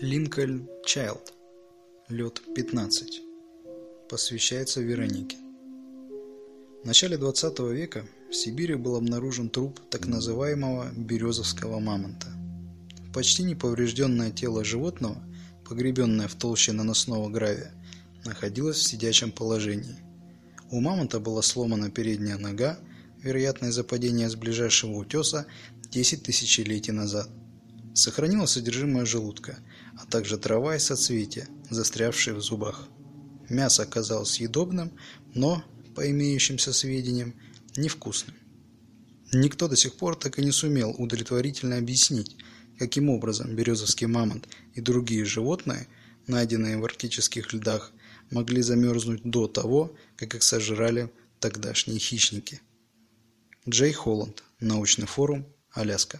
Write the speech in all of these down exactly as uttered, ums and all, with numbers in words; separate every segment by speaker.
Speaker 1: Линкольн Чайлд. Лед пятнадцать. Посвящается Веронике. В начале двадцатого века в Сибири был обнаружен труп так называемого березовского мамонта. Почти неповрежденное тело животного, погребенное в толще наносного гравия, находилось в сидячем положении. У мамонта была сломана передняя нога, вероятно из-за падения с ближайшего утеса десять тысячелетий назад. Сохранилось содержимое желудка, а также трава и соцветия, застрявшие в зубах. Мясо оказалось съедобным, но, по имеющимся сведениям, невкусным. Никто до сих пор так и не сумел удовлетворительно объяснить, каким образом березовский мамонт и другие животные, найденные в арктических льдах, могли замерзнуть до того, как их сожрали тогдашние хищники. Джей Холланд. Научный форум. Аляска.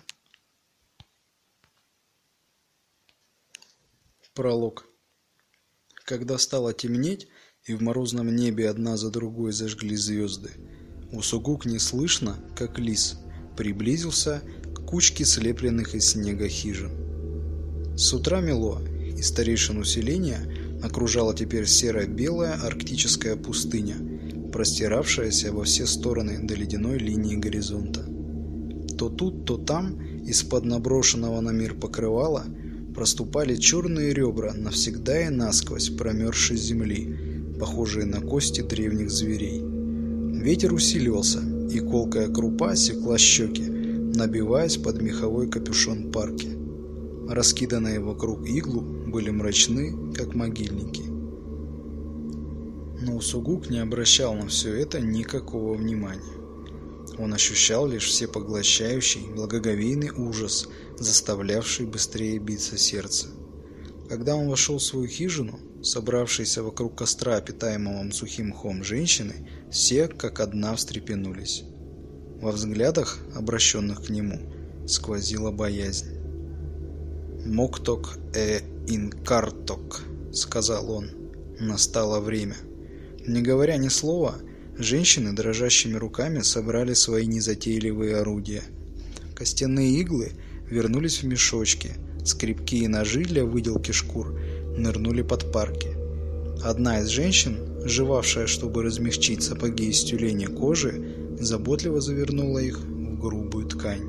Speaker 1: Пролог. Когда стало темнеть, и в морозном небе одна за другой зажглись звезды, Усугук неслышно, как лис, приблизился к кучке слепленных из снега хижин. С утра мело, и старейшин усиления окружала теперь серо-белая арктическая пустыня, простиравшаяся во все стороны до ледяной линии горизонта. То тут, то там, из-под наброшенного на мир покрывала, проступали черные ребра навсегда и насквозь промерзшей земли, похожие на кости древних зверей. Ветер усиливался, и колкая крупа секла щеки, набиваясь под меховой капюшон парки. Раскиданные вокруг иглу были мрачны, как могильники. Но Усугук не обращал на все это никакого внимания. Он ощущал лишь всепоглощающий, благоговейный ужас, заставлявший быстрее биться сердце. Когда он вошел в свою хижину, собравшиеся вокруг костра, питаемого сухим мхом женщины, все как одна встрепенулись. Во взглядах, обращенных к нему, сквозила боязнь. «Мокток э инкарток», — сказал он, — «настало время». Не говоря ни слова, женщины дрожащими руками собрали свои незатейливые орудия. Костяные иглы вернулись в мешочки, скребки и ножи для выделки шкур нырнули под парки. Одна из женщин, жевавшая, чтобы размягчить сапоги из тюленя кожи, заботливо завернула их в грубую ткань.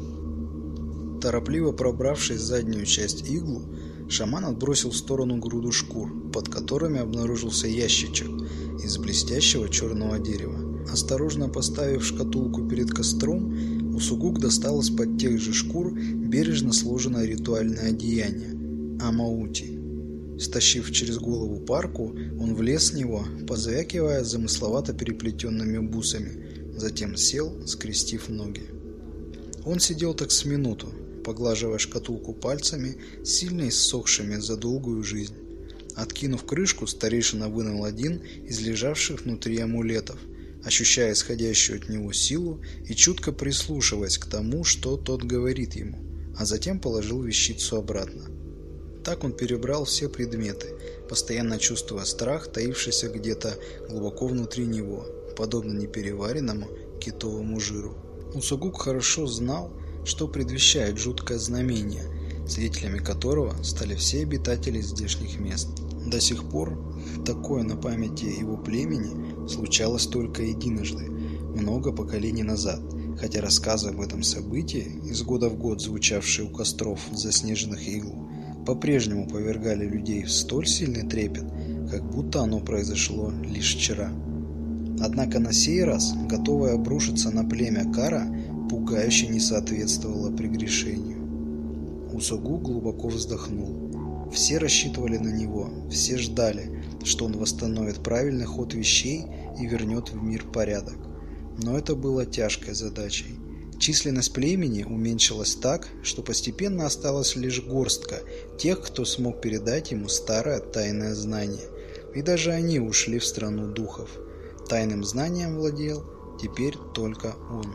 Speaker 1: Торопливо пробравшись в заднюю часть иглу, шаман отбросил в сторону груду шкур, под которыми обнаружился ящичек из блестящего черного дерева. Осторожно поставив шкатулку перед костром, Усугук достал из-под тех же шкур бережно сложенное ритуальное одеяние – амаути. Стащив через голову парку, он влез в него, позвякивая замысловато переплетенными бусами, затем сел, скрестив ноги. Он сидел так с минуту, поглаживая шкатулку пальцами, сильно иссохшими за долгую жизнь. Откинув крышку, старейшина вынул один из лежавших внутри амулетов, ощущая исходящую от него силу и чутко прислушиваясь к тому, что тот говорит ему, а затем положил вещицу обратно. Так он перебрал все предметы, постоянно чувствуя страх, таившийся где-то глубоко внутри него, подобно непереваренному китовому жиру. Усугук хорошо знал, что предвещает жуткое знамение, свидетелями которого стали все обитатели здешних мест. До сих пор такое на памяти его племени случалось только единожды, много поколений назад, хотя рассказы об этом событии, из года в год звучавшие у костров заснеженных игл, по-прежнему повергали людей в столь сильный трепет, как будто оно произошло лишь вчера. Однако на сей раз, готовая обрушиться на племя кара, пугающе не соответствовала прегрешению. Усугук глубоко вздохнул. Все рассчитывали на него, все ждали, что он восстановит правильный ход вещей и вернет в мир порядок. Но это было тяжкой задачей. Численность племени уменьшилась так, что постепенно осталась лишь горстка тех, кто смог передать ему старое тайное знание. И даже они ушли в страну духов. Тайным знанием владел теперь только он.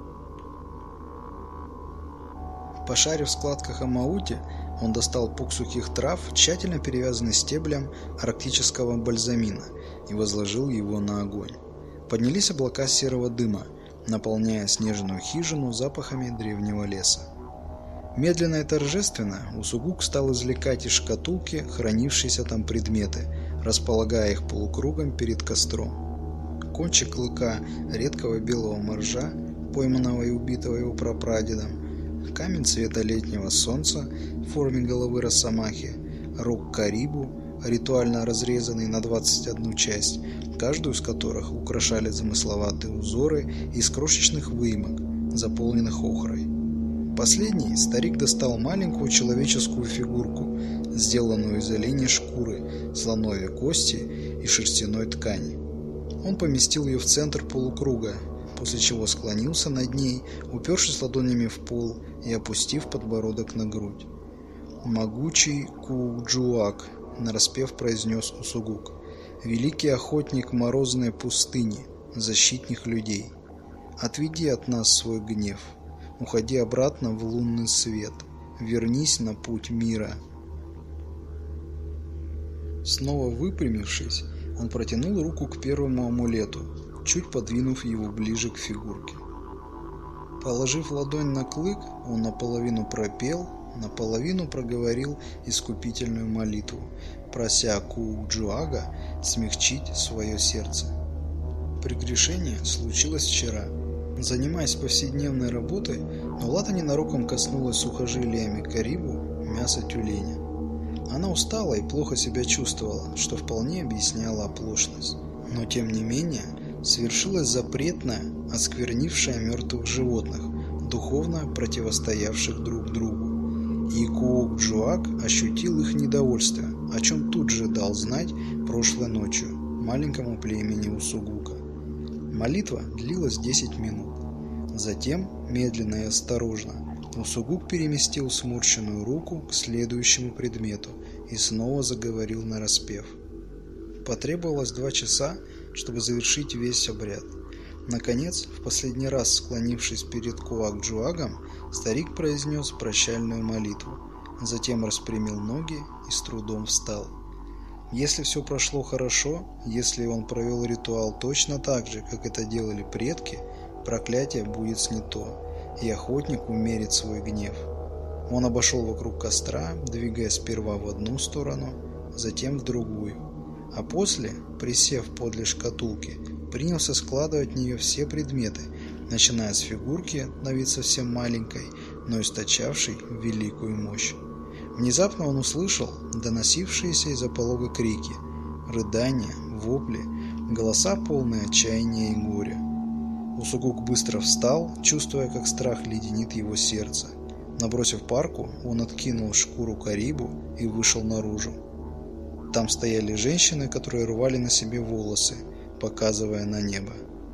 Speaker 1: Пошарив в складках амаути, он достал пук сухих трав, тщательно перевязанный стеблем арктического бальзамина, и возложил его на огонь. Поднялись облака серого дыма, наполняя снежную хижину запахами древнего леса. Медленно и торжественно Усугук стал извлекать из шкатулки хранившиеся там предметы, располагая их полукругом перед костром. Кончик клыка редкого белого моржа, пойманного и убитого его прапрадедом, камень цвета летнего солнца в форме головы росомахи, рог карибу, ритуально разрезанный на двадцать одну часть, каждую из которых украшали замысловатые узоры из крошечных выемок, заполненных охрой. Последний старик достал маленькую человеческую фигурку, сделанную из оленей шкуры, слоновой кости и шерстяной ткани. Он поместил ее в центр полукруга, после чего склонился над ней, упершись ладонями в пол и опустив подбородок на грудь. «Могучий Куугджуак», — нараспев произнес Усугук, — «великий охотник морозной пустыни, защитник людей, отведи от нас свой гнев, уходи обратно в лунный свет, вернись на путь мира». Снова выпрямившись, он протянул руку к первому амулету, чуть подвинув его ближе к фигурке. Положив ладонь на клык, он наполовину пропел, наполовину проговорил искупительную молитву, прося Куугджуага смягчить свое сердце. Прегрешение случилось вчера. Занимаясь повседневной работой, Нулата ненароком коснулась сухожилиями карибу мяса тюленя. Она устала и плохо себя чувствовала, что вполне объясняло оплошность. Но тем не менее, свершилось запретное, осквернившее мертвых животных, духовно противостоявших друг другу. И Куугджуак ощутил их недовольство, о чем тут же дал знать прошлой ночью маленькому племени Усугука. Молитва длилась десять минут. Затем, медленно и осторожно, Усугук переместил сморщенную руку к следующему предмету и снова заговорил нараспев. Потребовалось два часа, чтобы завершить весь обряд. Наконец, в последний раз склонившись перед Куугджуагом, старик произнес прощальную молитву, затем распрямил ноги и с трудом встал. Если все прошло хорошо, если он провел ритуал точно так же, как это делали предки, проклятие будет снято, и охотник умерит свой гнев. Он обошел вокруг костра, двигаясь сперва в одну сторону, затем в другую, а после, присев подле шкатулки, принялся складывать в нее все предметы, начиная с фигурки, на вид совсем маленькой, но источавшей великую мощь. Внезапно он услышал доносившиеся из-за полога крики, рыдания, вопли, голоса полные отчаяния и горя. Усугук быстро встал, чувствуя, как страх леденит его сердце. Набросив парку, он откинул шкуру карибу и вышел наружу. Там стояли женщины, которые рвали на себе волосы, показывая на небо.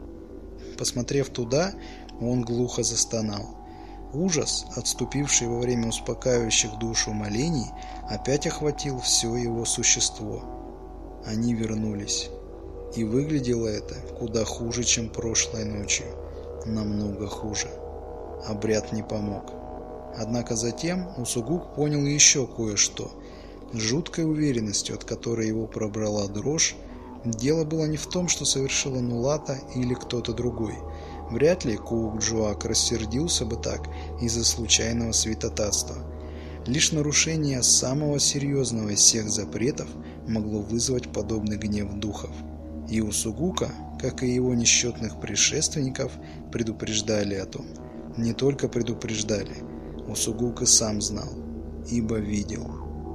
Speaker 1: Посмотрев туда, он глухо застонал. Ужас, отступивший во время успокаивающих душу молений, опять охватил все его существо. Они вернулись. И выглядело это куда хуже, чем прошлой ночью. Намного хуже. Обряд не помог. Однако затем Усугук понял еще кое-что. С жуткой уверенностью, от которой его пробрала дрожь, дело было не в том, что совершила Нулата или кто-то другой. Вряд ли Куугджуак рассердился бы так из-за случайного святотатства. Лишь нарушение самого серьезного из всех запретов могло вызвать подобный гнев духов. И Усугука, как и его несчетных предшественников, предупреждали о том. Не только предупреждали, Усугук и сам знал, ибо видел.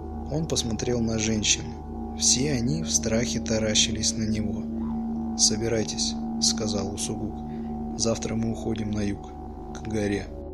Speaker 1: Он посмотрел на женщин. Все они в страхе таращились на него. «Собирайтесь», — сказал Усугук. «Завтра мы уходим на юг, к горе».